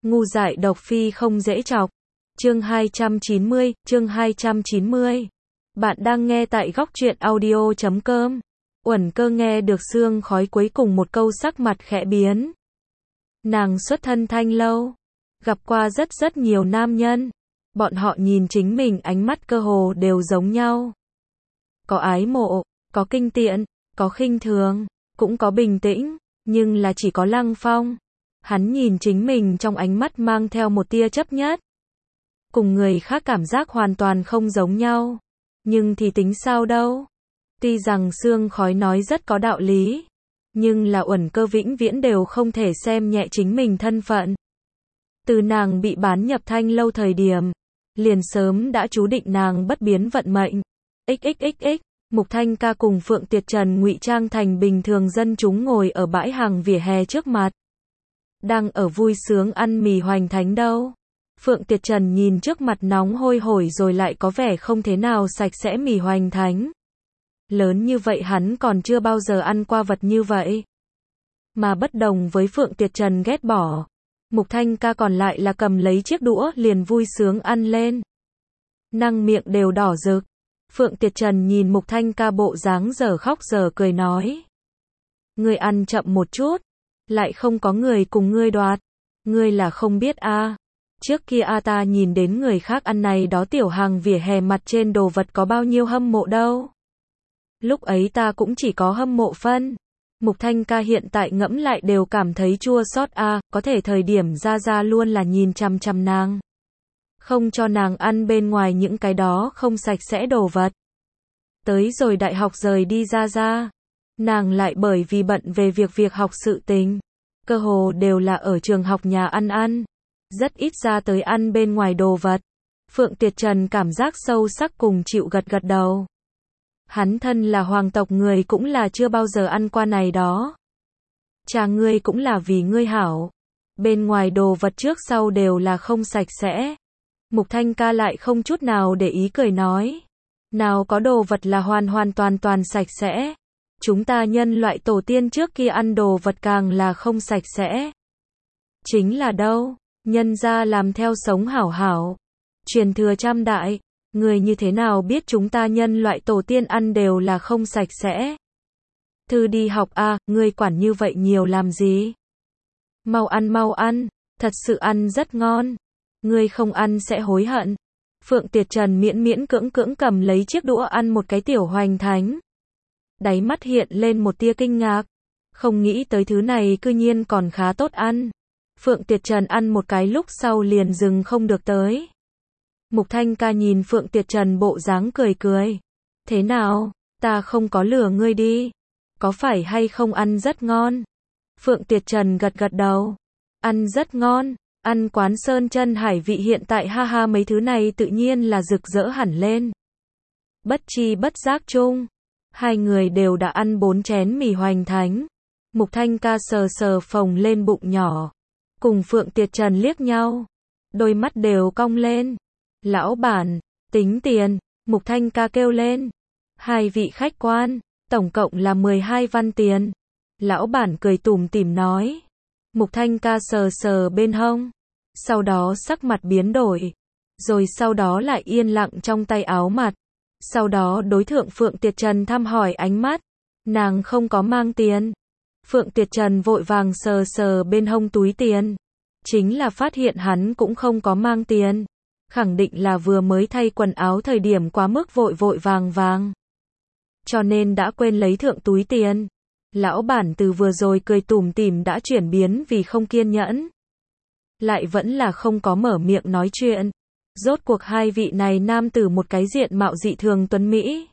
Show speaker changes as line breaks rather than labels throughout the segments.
Ngu dại độc phi không dễ chọc. Chương 290. Bạn đang nghe tại góc truyện audio.com. Uẩn Cơ nghe được xương khói cuối cùng một câu sắc mặt khẽ biến. Nàng xuất thân Thanh Lâu, gặp qua rất nhiều nam nhân. Bọn họ nhìn chính mình ánh mắt cơ hồ đều giống nhau. Có ái mộ, có kinh tiện, có khinh thường, cũng có bình tĩnh, nhưng là chỉ có Lăng Phong. Hắn nhìn chính mình trong ánh mắt mang theo một tia chấp nhất. Cùng người khác cảm giác hoàn toàn không giống nhau. Nhưng thì tính sao đâu. Tuy rằng xương khói nói rất có đạo lý. Nhưng là Uẩn Cơ vĩnh viễn đều không thể xem nhẹ chính mình thân phận. Từ nàng bị bán nhập Thanh Lâu thời điểm, liền sớm đã chú định nàng bất biến vận mệnh. XXXX, Mục Thanh Ca cùng Phượng Tiệt Trần ngụy trang thành bình thường dân chúng ngồi ở bãi hàng vỉa hè trước mặt. Đang ở vui sướng ăn mì hoành thánh đâu. Phượng Tiệt Trần nhìn trước mặt nóng hôi hổi rồi lại có vẻ không thế nào sạch sẽ mì hoành thánh. Lớn như vậy hắn còn chưa bao giờ ăn qua vật như vậy. Mà bất đồng với Phượng Tiệt Trần ghét bỏ, Mục Thanh Ca còn lại là cầm lấy chiếc đũa liền vui sướng ăn lên. Năng miệng đều đỏ rực. Phượng Tiệt Trần nhìn Mục Thanh Ca bộ dáng giờ khóc giờ cười nói. Ngươi ăn chậm một chút, lại không có người cùng ngươi đoạt. Ngươi là không biết a. Trước kia ta nhìn đến người khác ăn này đó tiểu hàng vỉa hè mặt trên đồ vật có bao nhiêu hâm mộ đâu. Lúc ấy ta cũng chỉ có hâm mộ phân. Mục Thanh Ca hiện tại ngẫm lại đều cảm thấy chua xót có thể thời điểm ra luôn là nhìn chằm chằm nàng. Không cho nàng ăn bên ngoài những cái đó không sạch sẽ đồ vật. Tới rồi đại học rời đi ra. Nàng lại bởi vì bận về việc học sự tình. Cơ hồ đều là ở trường học nhà ăn. Rất ít ra tới ăn bên ngoài đồ vật. Phượng Tiệt Trần cảm giác sâu sắc cùng chịu gật đầu. Hắn thân là hoàng tộc người cũng là chưa bao giờ ăn qua này đó. Cha ngươi cũng là vì ngươi hảo. Bên ngoài đồ vật trước sau đều là không sạch sẽ. Mục Thanh Ca lại không chút nào để ý cười nói. Nào có đồ vật là hoàn toàn sạch sẽ. Chúng ta nhân loại tổ tiên trước kia ăn đồ vật càng là không sạch sẽ. Chính là đâu, nhân gia làm theo sống hảo. Truyền thừa trăm đại, người như thế nào biết chúng ta nhân loại tổ tiên ăn đều là không sạch sẽ. Thư đi học ngươi quản như vậy nhiều làm gì? Mau ăn, thật sự ăn rất ngon. Ngươi không ăn sẽ hối hận. Phượng Tiệt Trần miễn cưỡng cầm lấy chiếc đũa ăn một cái tiểu hoành thánh. Đáy mắt hiện lên một tia kinh ngạc. Không nghĩ tới thứ này cư nhiên còn khá tốt ăn. Phượng Tiệt Trần ăn một cái lúc sau liền dừng không được tới. Mục Thanh Ca nhìn Phượng Tiệt Trần bộ dáng cười. Thế nào, ta không có lừa ngươi đi. Có phải hay không ăn rất ngon? Phượng Tiệt Trần gật đầu. Ăn rất ngon. Ăn quán sơn chân hải vị hiện tại mấy thứ này tự nhiên là rực rỡ hẳn lên. Bất chi bất giác chung. Hai người đều đã ăn 4 chén mì hoành thánh. Mục Thanh Ca sờ phồng lên bụng nhỏ. Cùng Phượng Tiệt Trần liếc nhau. Đôi mắt đều cong lên. Lão bản, tính tiền. Mục Thanh Ca kêu lên. Hai vị khách quan, tổng cộng là 12 văn tiền. Lão bản cười tủm tỉm nói. Mục Thanh Ca sờ bên hông. Sau đó sắc mặt biến đổi. Rồi sau đó lại yên lặng trong tay áo mặt. Sau đó đối thượng Phượng Tiệt Trần thăm hỏi ánh mắt. Nàng không có mang tiền. Phượng Tiệt Trần vội vàng sờ bên hông túi tiền. Chính là phát hiện hắn cũng không có mang tiền. Khẳng định là vừa mới thay quần áo thời điểm quá mức vội vàng. Cho nên đã quên lấy thượng túi tiền. Lão bản từ vừa rồi cười tủm tỉm đã chuyển biến vì không kiên nhẫn. Lại vẫn là không có mở miệng nói chuyện. Rốt cuộc hai vị này nam tử một cái diện mạo dị thường tuấn Mỹ.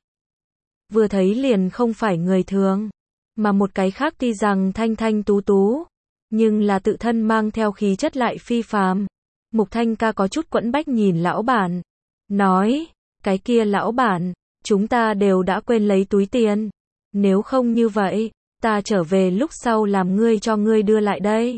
Vừa thấy liền không phải người thường. Mà một cái khác tuy rằng thanh tú. Nhưng là tự thân mang theo khí chất lại phi phàm. Mục Thanh Ca có chút quẫn bách nhìn lão bản. Nói, cái kia lão bản, chúng ta đều đã quên lấy túi tiền. Nếu không như vậy, ta trở về lúc sau làm ngươi cho ngươi đưa lại đây.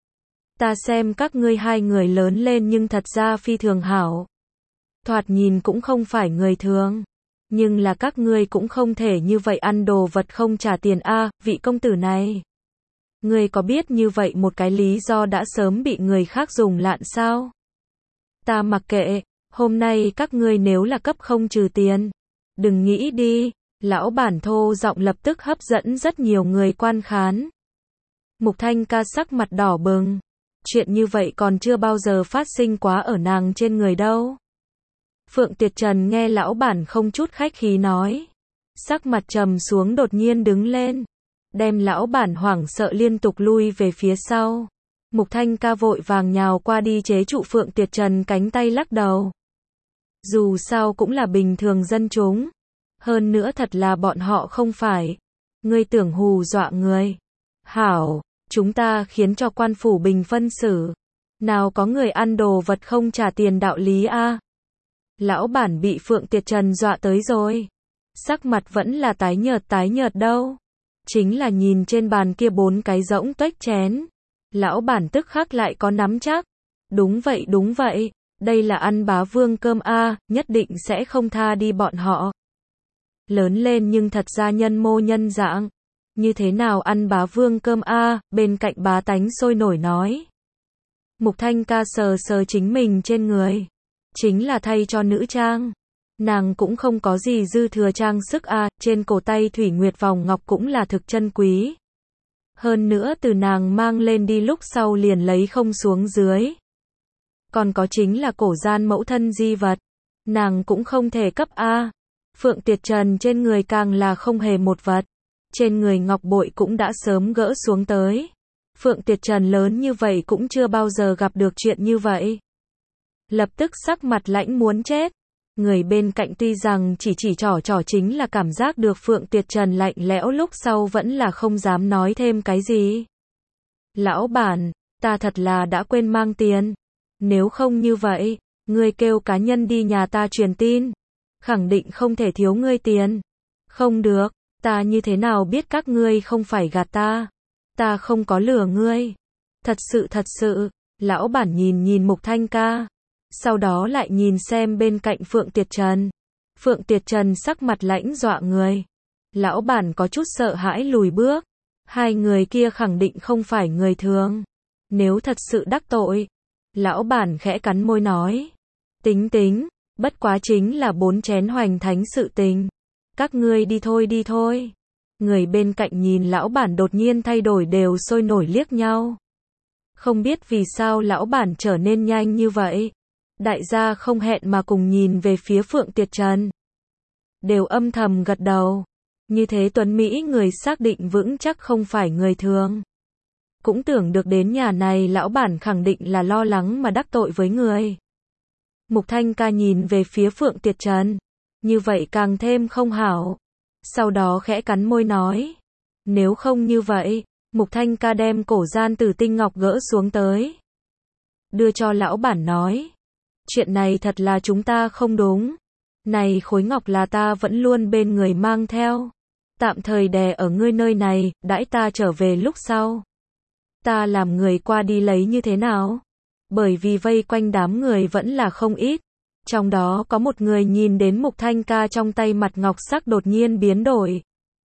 Ta xem các ngươi hai người lớn lên nhưng thật ra phi thường hảo. Thoạt nhìn cũng không phải người thường. Nhưng là các ngươi cũng không thể như vậy ăn đồ vật không trả tiền vị công tử này. Ngươi có biết như vậy một cái lý do đã sớm bị người khác dùng lạn sao? Ta mặc kệ, hôm nay các ngươi nếu là cấp không trừ tiền, đừng nghĩ đi. Lão bản thô giọng lập tức hấp dẫn rất nhiều người quan khán. Mục Thanh Ca sắc mặt đỏ bừng. Chuyện như vậy còn chưa bao giờ phát sinh quá ở nàng trên người đâu. Phượng Tuyệt Trần nghe lão bản không chút khách khí nói. Sắc mặt trầm xuống đột nhiên đứng lên. Đem lão bản hoảng sợ liên tục lui về phía sau. Mục Thanh Ca vội vàng nhào qua đi chế trụ Phượng Tuyệt Trần cánh tay lắc đầu. Dù sao cũng là bình thường dân chúng. Hơn nữa thật là bọn họ không phải. Ngươi tưởng hù dọa người. Hảo, chúng ta khiến cho quan phủ bình phân xử. Nào có người ăn đồ vật không trả tiền đạo lý a. Lão bản bị Phượng Tuyệt Trần dọa tới rồi. Sắc mặt vẫn là tái nhợt đâu. Chính là nhìn trên bàn kia 4 cái rỗng tuếch chén. Lão bản tức khắc lại có nắm chắc. Đúng vậy, đây là ăn bá vương cơm a, nhất định sẽ không tha đi bọn họ. Lớn lên nhưng thật ra nhân mô nhân dạng. Như thế nào ăn bá vương cơm a, bên cạnh bá tánh sôi nổi nói. Mục Thanh Ca sờ sờ chính mình trên người. Chính là thay cho nữ trang. Nàng cũng không có gì dư thừa trang sức a, trên cổ tay thủy nguyệt vòng ngọc cũng là thực chân quý. Hơn nữa từ nàng mang lên đi lúc sau liền lấy không xuống dưới. Còn có chính là cổ gian mẫu thân di vật. Nàng cũng không thể cấp a. Phượng Tuyệt Trần trên người càng là không hề một vật. Trên người ngọc bội cũng đã sớm gỡ xuống tới. Phượng Tuyệt Trần lớn như vậy cũng chưa bao giờ gặp được chuyện như vậy. Lập tức sắc mặt lãnh muốn chết. Người bên cạnh tuy rằng chỉ trỏ chính là cảm giác được Phượng Tuyệt Trần lạnh lẽo lúc sau vẫn là không dám nói thêm cái gì. Lão bản, ta thật là đã quên mang tiền. Nếu không như vậy, ngươi kêu cá nhân đi nhà ta truyền tin. Khẳng định không thể thiếu ngươi tiền. Không được, ta như thế nào biết các ngươi không phải gạt ta. Ta không có lừa ngươi. Thật sự, lão bản nhìn Mục Thanh Ca. Sau đó lại nhìn xem bên cạnh Phượng Tuyệt Trần. Phượng Tuyệt Trần sắc mặt lãnh dọa người. Lão bản có chút sợ hãi lùi bước. Hai người kia khẳng định không phải người thường. Nếu thật sự đắc tội. Lão bản khẽ cắn môi nói. Tính, bất quá chính là 4 chén hoành thánh sự tình. Các ngươi đi thôi. Người bên cạnh nhìn lão bản đột nhiên thay đổi đều sôi nổi liếc nhau. Không biết vì sao lão bản trở nên nhanh như vậy. Đại gia không hẹn mà cùng nhìn về phía Phượng Tuyệt Trần. Đều âm thầm gật đầu. Như thế tuấn Mỹ người xác định vững chắc không phải người thường. Cũng tưởng được đến nhà này lão bản khẳng định là lo lắng mà đắc tội với người. Mục Thanh Ca nhìn về phía Phượng Tuyệt Trần. Như vậy càng thêm không hảo. Sau đó khẽ cắn môi nói. Nếu không như vậy, Mục Thanh Ca đem cổ gian tử tinh ngọc gỡ xuống tới. Đưa cho lão bản nói. Chuyện này thật là chúng ta không đúng. Này khối ngọc là ta vẫn luôn bên người mang theo. Tạm thời đè ở ngươi nơi này, đãi ta trở về lúc sau. Ta làm người qua đi lấy như thế nào? Bởi vì vây quanh đám người vẫn là không ít. Trong đó có một người nhìn đến Mục Thanh Ca trong tay mặt ngọc sắc đột nhiên biến đổi.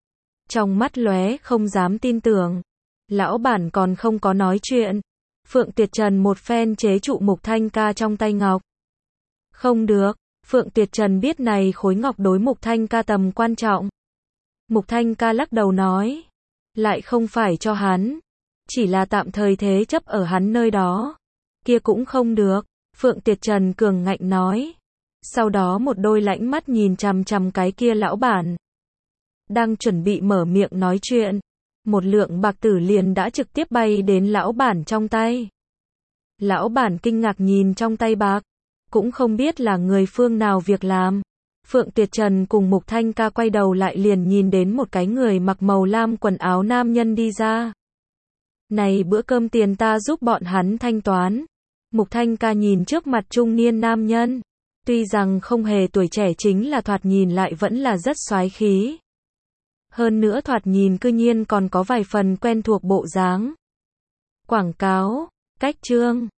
Trong mắt lóe không dám tin tưởng. Lão bản còn không có nói chuyện. Phượng Tuyệt Trần một phen chế trụ Mục Thanh Ca trong tay ngọc. Không được, Phượng Tuyệt Trần biết này khối ngọc đối Mục Thanh Ca tầm quan trọng. Mục Thanh Ca lắc đầu nói. Lại không phải cho hắn. Chỉ là tạm thời thế chấp ở hắn nơi đó. Kia cũng không được. Phượng Tuyệt Trần cường ngạnh nói. Sau đó một đôi lãnh mắt nhìn chằm cái kia lão bản. Đang chuẩn bị mở miệng nói chuyện. Một lượng bạc tử liền đã trực tiếp bay đến lão bản trong tay. Lão bản kinh ngạc nhìn trong tay bạc. Cũng không biết là người phương nào việc làm. Phượng Tuyệt Trần cùng Mục Thanh Ca quay đầu lại liền nhìn đến một cái người mặc màu lam quần áo nam nhân đi ra. Này bữa cơm tiền ta giúp bọn hắn thanh toán. Mục Thanh Ca nhìn trước mặt trung niên nam nhân. Tuy rằng không hề tuổi trẻ chính là thoạt nhìn lại vẫn là rất soái khí. Hơn nữa thoạt nhìn cư nhiên còn có vài phần quen thuộc bộ dáng. Quảng cáo, cách chương.